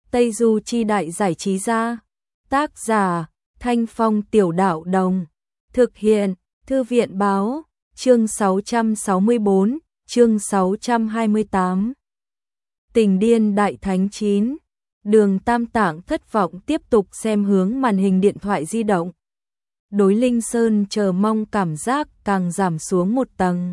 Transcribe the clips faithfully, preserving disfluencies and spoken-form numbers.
Tây Du Chi Đại Giải Trí Gia. Tác giả Thanh Phong Tiểu Đạo Đồng. Thực hiện Thư viện Báo. Chương sáu trăm sáu mươi bốn, chương sáu trăm hai mươi tám. Tình điên đại thánh chín. Đường Tam Tạng thất vọng tiếp tục xem hướng màn hình điện thoại di động. Đối Linh Sơn chờ mong cảm giác càng giảm xuống một tầng.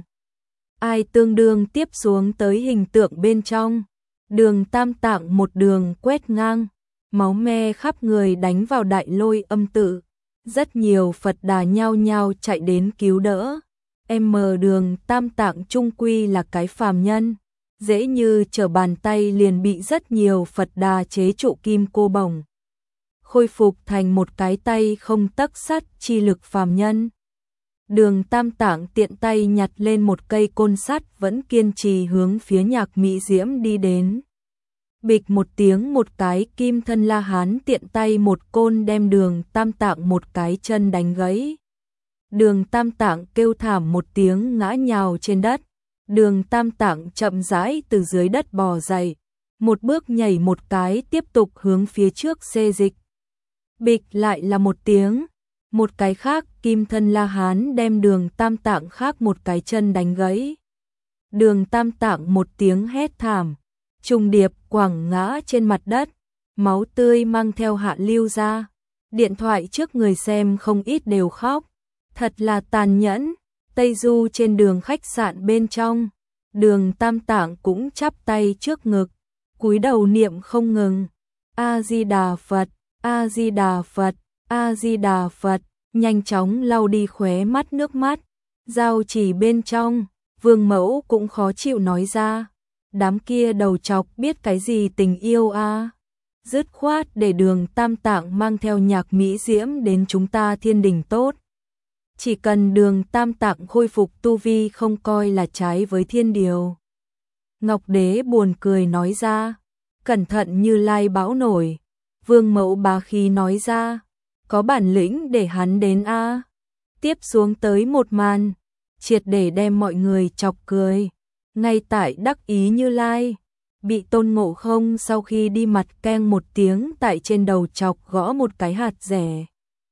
Ai tương đương tiếp xuống tới hình tượng bên trong. Đường Tam Tạng một đường quét ngang, máu me khắp người đánh vào đại lôi âm tự. Rất nhiều Phật Đà nhao nhao chạy đến cứu đỡ. Em mờ Đường Tam Tạng trung quy là cái phàm nhân, dễ như trở bàn tay liền bị rất nhiều Phật Đà chế trụ kim cô bổng, khôi phục thành một cái tay không tấc sắt chi lực phàm nhân. Đường Tam Tạng tiện tay nhặt lên một cây côn sắt, vẫn kiên trì hướng phía Nhạc Mỹ Diễm đi đến. Bịch một tiếng, một cái kim thân La Hán tiện tay một côn đem Đường Tam Tạng một cái chân đánh gãy. Đường Tam Tạng kêu thảm một tiếng ngã nhào trên đất. Đường Tam Tạng chậm rãi từ dưới đất bò dậy, một bước nhảy một cái tiếp tục hướng phía trước xê dịch. Bịch lại là một tiếng, một cái khác kim thân La Hán đem Đường Tam Tạng khác một cái chân đánh gãy. Đường Tam Tạng một tiếng hét thảm, trùng điệp quẳng ngã trên mặt đất, máu tươi mang theo hạ lưu ra. Điện thoại trước người xem không ít đều khóc, thật là tàn nhẫn. Tây Du trên đường khách sạn bên trong, Đường Tam Tạng cũng chắp tay trước ngực, cúi đầu niệm không ngừng. A Di Đà Phật, A Di Đà Phật, A Di Đà Phật, nhanh chóng lau đi khóe mắt nước mắt. Giao chỉ bên trong, Vương Mẫu cũng khó chịu nói ra, đám kia đầu chọc biết cái gì tình yêu a. À? Dứt khoát để Đường Tam Tạng mang theo Nhạc Mỹ Diễm đến chúng ta thiên đình tốt. Chỉ cần Đường Tam Tạng khôi phục tu vi không coi là trái với thiên điều. Ngọc Đế buồn cười nói ra, cẩn thận Như Lai bão nổi. Vương Mẫu bá khí nói ra, có bản lĩnh để hắn đến a. À? Tiếp xuống tới một màn, triệt để đem mọi người chọc cười. Ngay tại đắc ý Như Lai, bị Tôn Ngộ Không sau khi đi mặt keng một tiếng tại trên đầu chọc gõ một cái hạt rẻ.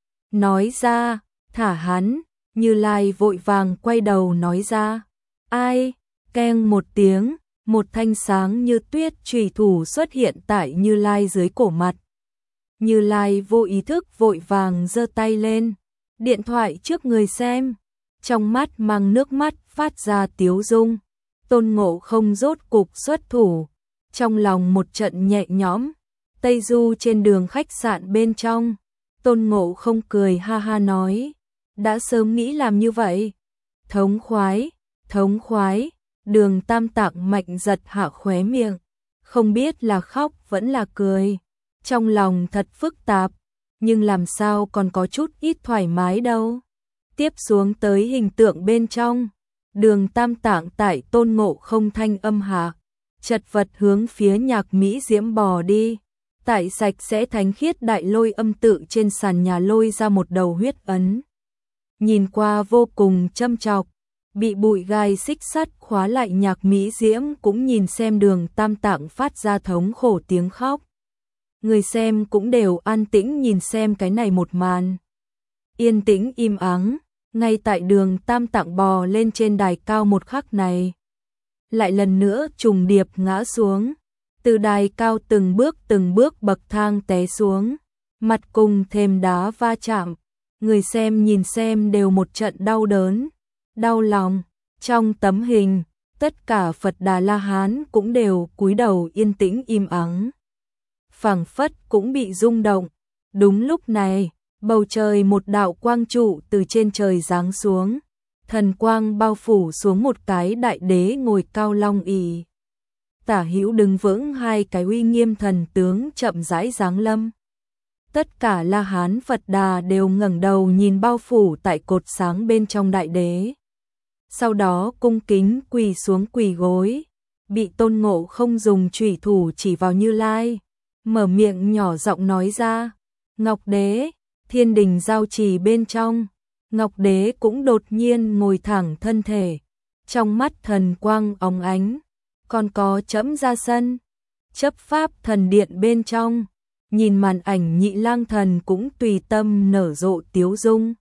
Nói ra, thả hắn. Như Lai vội vàng quay đầu nói ra, ai? Keng một tiếng, một thanh sáng như tuyết chùy thủ xuất hiện tại Như Lai dưới cổ mặt. Như Lai vô ý thức vội vàng giơ tay lên, điện thoại trước người xem, trong mắt mang nước mắt phát ra tiếu dung. Tôn Ngộ Không rốt cục xuất thủ, trong lòng một trận nhẹ nhõm. Tây Du trên đường khách sạn bên trong, Tôn Ngộ Không cười ha ha nói, đã sớm nghĩ làm như vậy. Thống khoái, thống khoái. Đường Tam Tạng mạnh giật hạ khóe miệng, không biết là khóc vẫn là cười. Trong lòng thật phức tạp, nhưng làm sao còn có chút ít thoải mái đâu. Tiếp xuống tới hình tượng bên trong, Đường Tam Tạng tại Tôn Ngộ Không thanh âm hạ, chật vật hướng phía Nhạc Mỹ Diễm bò đi. Tại sạch sẽ thánh khiết đại lôi âm tự trên sàn nhà lôi ra một đầu huyết ấn. Nhìn qua vô cùng châm chọc, bị bụi gai xích sắt khóa lại Nhạc Mỹ Diễm cũng nhìn xem Đường Tam Tạng phát ra thống khổ tiếng khóc. Người xem cũng đều an tĩnh nhìn xem cái này một màn. Yên tĩnh im ắng, ngay tại Đường Tam Tạng bò lên trên đài cao một khắc này. Lại lần nữa trùng điệp ngã xuống, từ đài cao từng bước từng bước bậc thang té xuống, mặt cùng thềm đá va chạm. Người xem nhìn xem đều một trận đau đớn, đau lòng. Trong tấm hình, tất cả Phật Đà La Hán cũng đều cúi đầu yên tĩnh im ắng, phảng phất cũng bị rung động. Đúng lúc này, bầu trời một đạo quang trụ từ trên trời giáng xuống, thần quang bao phủ xuống một cái đại đế ngồi cao long ỷ. Tả hữu đứng vững hai cái uy nghiêm thần tướng chậm rãi giáng lâm. Tất cả La Hán Phật Đà đều ngẩng đầu nhìn bao phủ tại cột sáng bên trong đại đế. Sau đó cung kính quỳ xuống quỳ gối, bị Tôn Ngộ Không dùng chủy thủ chỉ vào Như Lai, mở miệng nhỏ giọng nói ra, Ngọc Đế. Thiên đình giao trì bên trong, Ngọc Đế cũng đột nhiên ngồi thẳng thân thể, trong mắt thần quang óng ánh, còn có trẫm ra sân. chấp pháp thần điện bên trong, nhìn màn ảnh Nhị Lang Thần cũng tùy tâm nở rộ tiếu dung.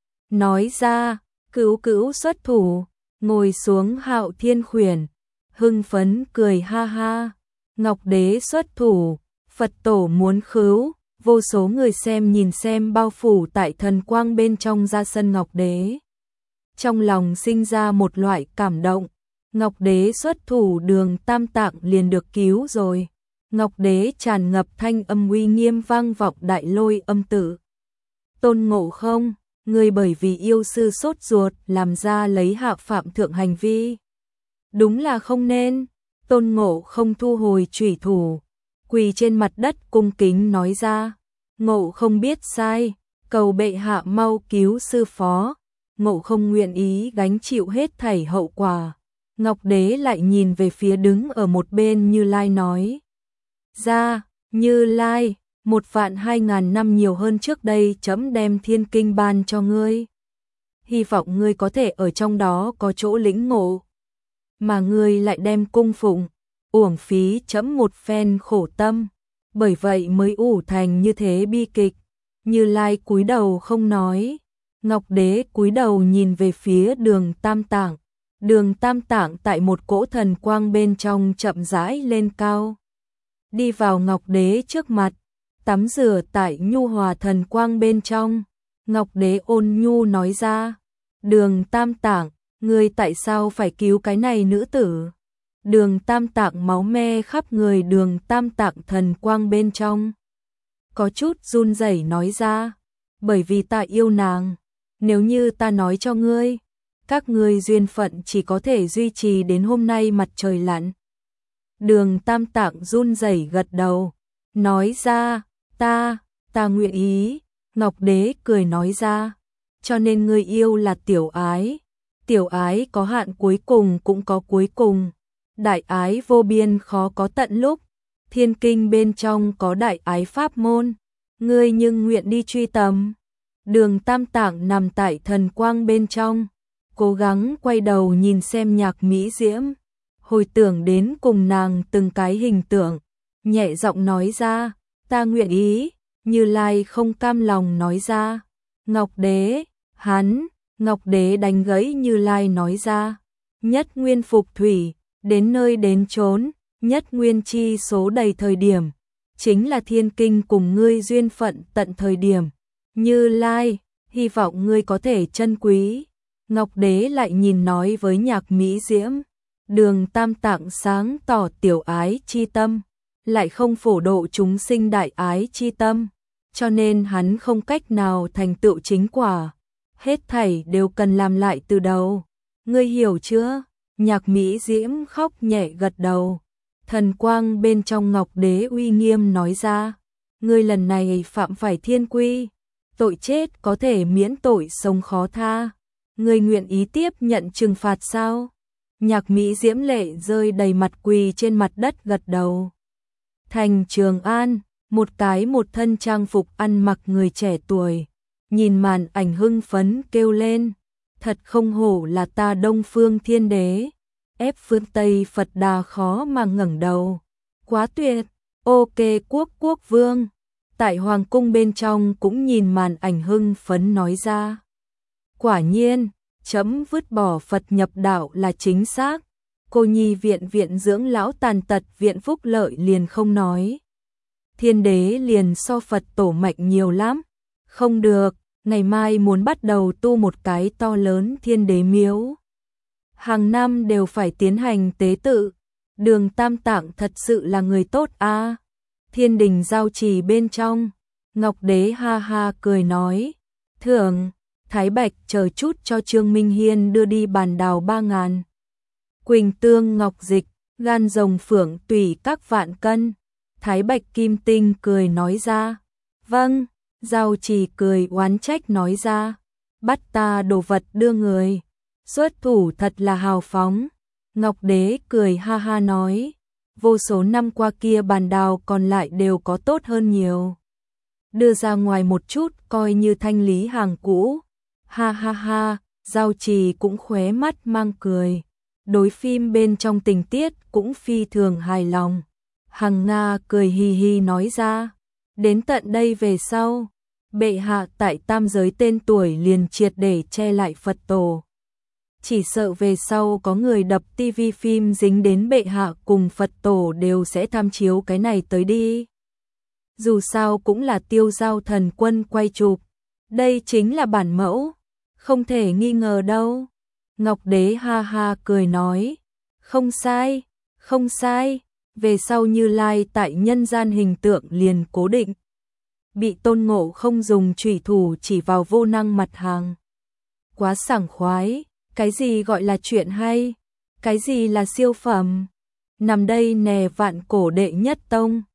Nói ra, Cữu Cữu xuất thủ, ngồi xuống Hạo Thiên Khuyển, hưng phấn cười ha ha. Ngọc Đế xuất thủ, Phật tổ muốn khứu, vô số người xem nhìn xem bao phủ tại thần quang bên trong ra sân Ngọc Đế. Trong lòng sinh ra một loại cảm động, Ngọc Đế xuất thủ Đường Tam Tạng liền được cứu rồi. Ngọc Đế tràn ngập thanh âm uy nghiêm vang vọng Đại Lôi Âm Tự. Tôn Ngộ Không, người bởi vì yêu sư sốt ruột làm ra lấy hạ phạm thượng hành vi. Đúng là không nên. Tôn Ngộ Không thu hồi chủy thủ, quỳ trên mặt đất cung kính nói ra. Ngộ Không biết sai, cầu bệ hạ mau cứu sư phó. Ngộ Không nguyện ý gánh chịu hết thảy hậu quả. Ngọc Đế lại nhìn về phía đứng ở một bên Như Lai nói ra, Như Lai, một vạn hai ngàn năm nhiều hơn trước đây chấm đem thiên kinh ban cho ngươi. Hy vọng ngươi có thể ở trong đó có chỗ lĩnh ngộ. Mà ngươi lại đem cung phụng, uổng phí chấm một phen khổ tâm. Bởi vậy mới ủ thành như thế bi kịch. Như Lai cúi đầu không nói. Ngọc Đế cúi đầu nhìn về phía Đường Tam Tạng. Đường Tam Tạng tại một cỗ thần quang bên trong chậm rãi lên cao. Đi vào Ngọc Đế trước mặt, tắm rửa tại nhu hòa thần quang bên trong. Ngọc Đế ôn nhu nói ra, Đường Tam Tạng, ngươi tại sao phải cứu cái này nữ tử? Đường Tam Tạng máu me khắp người. Đường Tam Tạng thần quang bên trong có chút run rẩy nói ra, bởi vì ta yêu nàng. Nếu như ta nói cho ngươi, các ngươi duyên phận chỉ có thể duy trì đến hôm nay mặt trời lặn. Đường Tam Tạng run rẩy gật đầu, nói ra, ta, ta nguyện ý. Ngọc Đế cười nói ra, cho nên ngươi yêu là tiểu ái. Tiểu ái có hạn cuối cùng cũng có cuối cùng. Đại ái vô biên khó có tận lúc. Thiên kinh bên trong có đại ái pháp môn. Ngươi nhưng nguyện đi truy tầm. Đường Tam Tạng nằm tại thần quang bên trong, cố gắng quay đầu nhìn xem Nhạc Mỹ Diễm, hồi tưởng đến cùng nàng từng cái hình tượng, nhẹ giọng nói ra, ta nguyện ý. Như Lai không cam lòng nói ra, Ngọc Đế, hắn, Ngọc Đế đánh gãy Như Lai nói ra, nhất nguyên phục thủy, đến nơi đến chốn, nhất nguyên chi số đầy thời điểm, chính là thiên kinh cùng ngươi duyên phận tận thời điểm. Như Lai, hy vọng ngươi có thể trân quý. Ngọc Đế lại nhìn nói với Nhạc Mỹ Diễm, Đường Tam Tạng sáng tỏ tiểu ái chi tâm, lại không phổ độ chúng sinh đại ái chi tâm, cho nên hắn không cách nào thành tựu chính quả. Hết thảy đều cần làm lại từ đầu. Ngươi hiểu chưa? Nhạc Mỹ Diễm khóc nhẹ gật đầu. Thần quang bên trong Ngọc Đế uy nghiêm nói ra, ngươi lần này phạm phải thiên quy, tội chết có thể miễn tội sống khó tha. Ngươi nguyện ý tiếp nhận trừng phạt sao? Nhạc Mỹ Diễm lệ rơi đầy mặt quỳ trên mặt đất gật đầu. Thành Trường An, một cái một thân trang phục ăn mặc người trẻ tuổi, nhìn màn ảnh hưng phấn kêu lên, thật không hổ là ta Đông Phương Thiên Đế, ép phương Tây Phật Đà khó mà ngẩng đầu. Quá tuyệt, ok quốc quốc vương. Tại Hoàng cung bên trong cũng nhìn màn ảnh hưng phấn nói ra. Quả nhiên, chấm vứt bỏ Phật nhập đạo là chính xác. Cô nhi viện viện dưỡng lão tàn tật viện phúc lợi liền không nói. Thiên đế liền so Phật tổ mạnh nhiều lắm. Không được, ngày mai muốn bắt đầu tu một cái to lớn thiên đế miếu. Hàng năm đều phải tiến hành tế tự. Đường Tam Tạng thật sự là người tốt a. À. Thiên đình giao trì bên trong, Ngọc Đế ha ha cười nói, thưởng, Thái Bạch chờ chút cho Trương Minh Hiên đưa đi bàn đào ba ngàn. Quỳnh tương ngọc dịch, gan rồng phượng tùy các vạn cân. Thái Bạch Kim Tinh cười nói ra, vâng. Giao trì cười oán trách nói ra, bắt ta đồ vật đưa người, xuất thủ thật là hào phóng. Ngọc Đế cười ha ha nói, vô số năm qua kia bàn đào còn lại đều có tốt hơn nhiều. Đưa ra ngoài một chút coi như thanh lý hàng cũ. Ha ha ha, Giao trì cũng khóe mắt mang cười. Đối phim bên trong tình tiết cũng phi thường hài lòng. Hằng Nga cười hì hì nói ra, đến tận đây về sau, bệ hạ tại tam giới tên tuổi liền triệt để che lại Phật tổ. Chỉ sợ về sau có người đập tivi phim dính đến bệ hạ cùng Phật tổ đều sẽ tham chiếu cái này tới đi. Dù sao cũng là Tiêu Giao Thần Quân quay chụp, đây chính là bản mẫu, không thể nghi ngờ đâu. Ngọc Đế ha ha cười nói, không sai, không sai, về sau Như Lai tại nhân gian hình tượng liền cố định. Bị Tôn Ngộ không dùng chủy thủ chỉ vào vô năng mặt hàng. Quá sảng khoái, cái gì gọi là chuyện hay, cái gì là siêu phẩm. Nằm đây nè vạn cổ đệ nhất tông.